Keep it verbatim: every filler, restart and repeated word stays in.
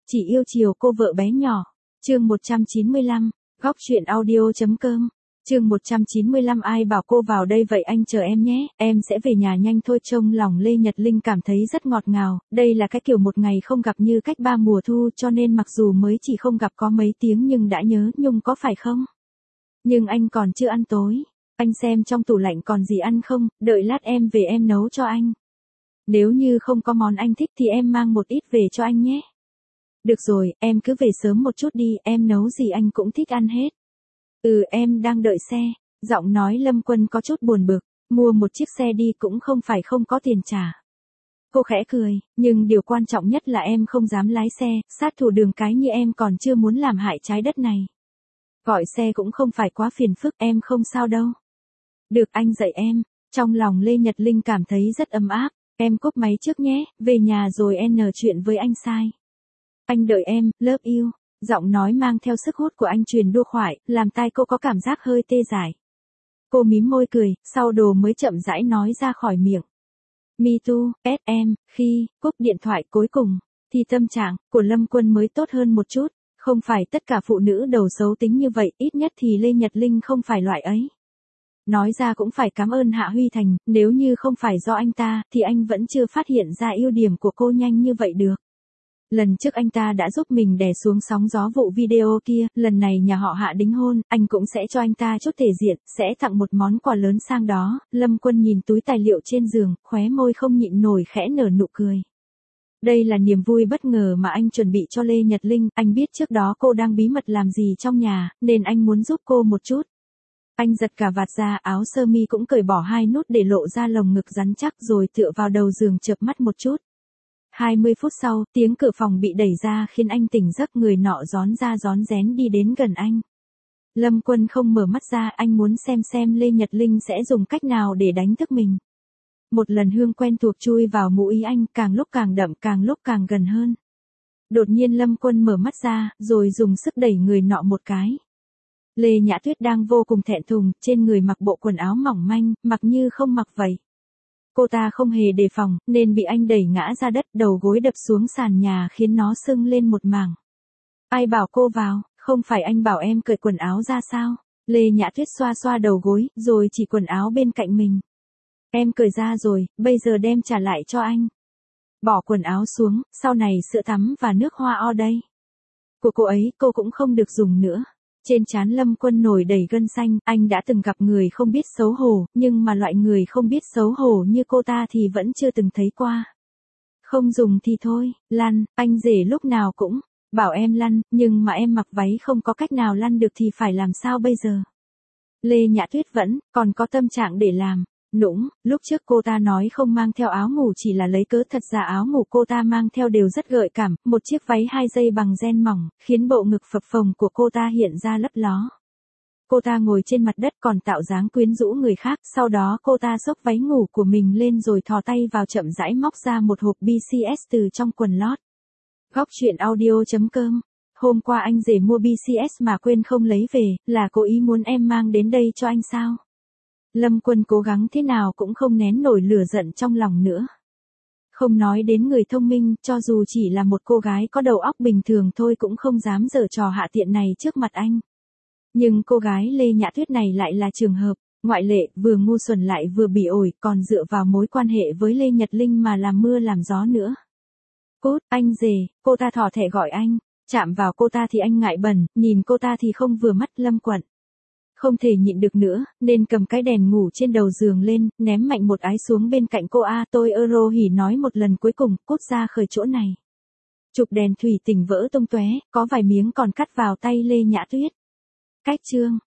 Chỉ yêu chiều cô vợ bé nhỏ. Chương một trăm chín mươi lăm, góc truyện audio.com. Chương một trăm chín mươi lăm ai bảo cô vào đây vậy anh chờ em nhé, em sẽ về nhà nhanh thôi. Trong lòng Lê Nhật Linh cảm thấy rất ngọt ngào, đây là cái kiểu một ngày không gặp như cách ba mùa thu, cho nên mặc dù mới chỉ không gặp có mấy tiếng nhưng đã nhớ nhung có phải không? Nhưng anh còn chưa ăn tối, anh xem trong tủ lạnh còn gì ăn không, đợi lát em về em nấu cho anh. Nếu như không có món anh thích thì em mang một ít về cho anh nhé. Được rồi, em cứ về sớm một chút đi, em nấu gì anh cũng thích ăn hết. Ừ, em đang đợi xe. Giọng nói Lâm Quân có chút buồn bực, mua một chiếc xe đi cũng không phải không có tiền trả. Cô khẽ cười, nhưng điều quan trọng nhất là em không dám lái xe, sát thủ đường cái như em còn chưa muốn làm hại trái đất này. Gọi xe cũng không phải quá phiền phức, em không sao đâu. Được, anh dạy em. Trong lòng Lê Nhật Linh cảm thấy rất ấm áp, em cúp máy trước nhé, về nhà rồi em nói chuyện với anh sai. Anh đợi em, love you. Giọng nói mang theo sức hút của anh truyền đua khoải, làm tai cô có cảm giác hơi tê dại. Cô mím môi cười, sau đồ mới chậm rãi nói ra khỏi miệng. Me too, ét em, khi, cúp điện thoại cuối cùng, thì tâm trạng của Lâm Quân mới tốt hơn một chút. Không phải tất cả phụ nữ đầu xấu tính như vậy, ít nhất thì Lê Nhật Linh không phải loại ấy. Nói ra cũng phải cảm ơn Hạ Huy Thành, nếu như không phải do anh ta, thì anh vẫn chưa phát hiện ra ưu điểm của cô nhanh như vậy được. Lần trước anh ta đã giúp mình đè xuống sóng gió vụ video kia, lần này nhà họ Hạ đính hôn, anh cũng sẽ cho anh ta chút thể diện, sẽ tặng một món quà lớn sang đó. Lâm Quân nhìn túi tài liệu trên giường, khóe môi không nhịn nổi khẽ nở nụ cười. Đây là niềm vui bất ngờ mà anh chuẩn bị cho Lê Nhật Linh, anh biết trước đó cô đang bí mật làm gì trong nhà, nên anh muốn giúp cô một chút. Anh giật cả vạt ra, áo sơ mi cũng cởi bỏ hai nút để lộ ra lồng ngực rắn chắc rồi tựa vào đầu giường chợp mắt một chút. hai mươi phút sau, tiếng cửa phòng bị đẩy ra khiến anh tỉnh giấc, người nọ rón ra rón rén đi đến gần anh. Lâm Quân không mở mắt ra, anh muốn xem xem Lê Nhật Linh sẽ dùng cách nào để đánh thức mình. Một lần hương quen thuộc chui vào mũi anh, càng lúc càng đậm, càng lúc càng gần hơn. Đột nhiên Lâm Quân mở mắt ra, rồi dùng sức đẩy người nọ một cái. Lê Nhã Tuyết đang vô cùng thẹn thùng, trên người mặc bộ quần áo mỏng manh, mặc như không mặc vậy. Cô ta không hề đề phòng, nên bị anh đẩy ngã ra đất, đầu gối đập xuống sàn nhà khiến nó sưng lên một mảng. Ai bảo cô vào, không phải anh bảo em cởi quần áo ra sao? Lê Nhã Tuyết xoa xoa đầu gối, rồi chỉ quần áo bên cạnh mình. Em cởi ra rồi, bây giờ đem trả lại cho anh. Bỏ quần áo xuống, sau này sữa tắm và nước hoa o đây. Của cô ấy, cô cũng không được dùng nữa. Trên trán Lâm Quân nổi đầy gân xanh, anh đã từng gặp người không biết xấu hổ, nhưng mà loại người không biết xấu hổ như cô ta thì vẫn chưa từng thấy qua. Không dùng thì thôi, lăn, anh rể lúc nào cũng bảo em lăn, nhưng mà em mặc váy không có cách nào lăn được thì phải làm sao bây giờ? Lê Nhã Tuyết vẫn còn có tâm trạng để làm nũng, lúc trước cô ta nói không mang theo áo ngủ chỉ là lấy cớ, thật ra áo ngủ cô ta mang theo đều rất gợi cảm, một chiếc váy hai dây bằng ren mỏng, khiến bộ ngực phập phồng của cô ta hiện ra lấp ló. Cô ta ngồi trên mặt đất còn tạo dáng quyến rũ người khác, sau đó cô ta xốc váy ngủ của mình lên rồi thò tay vào chậm rãi móc ra một hộp bê xê ét từ trong quần lót. Góc truyện audio.com. Hôm qua anh rể mua bê xê ét mà quên không lấy về, là cố ý muốn em mang đến đây cho anh sao? Lâm Quân cố gắng thế nào cũng không nén nổi lửa giận trong lòng nữa. Không nói đến người thông minh, cho dù chỉ là một cô gái có đầu óc bình thường thôi cũng không dám giở trò hạ tiện này trước mặt anh. Nhưng cô gái Lê Nhã Tuyết này lại là trường hợp ngoại lệ, vừa ngu xuẩn lại vừa bỉ ổi, còn dựa vào mối quan hệ với Lê Nhật Linh mà làm mưa làm gió nữa. Cút, anh rể, cô ta thỏ thẻ gọi anh, chạm vào cô ta thì anh ngại bẩn, nhìn cô ta thì không vừa mắt. Lâm Quận không thể nhịn được nữa, nên cầm cái đèn ngủ trên đầu giường lên, ném mạnh một ái xuống bên cạnh cô. A tôi Euro hỉ nói một lần cuối cùng, cút ra khỏi chỗ này. Chụp đèn thủy tinh vỡ tung tóe, có vài miếng còn cắt vào tay Lê Nhã Tuyết. Cách chương.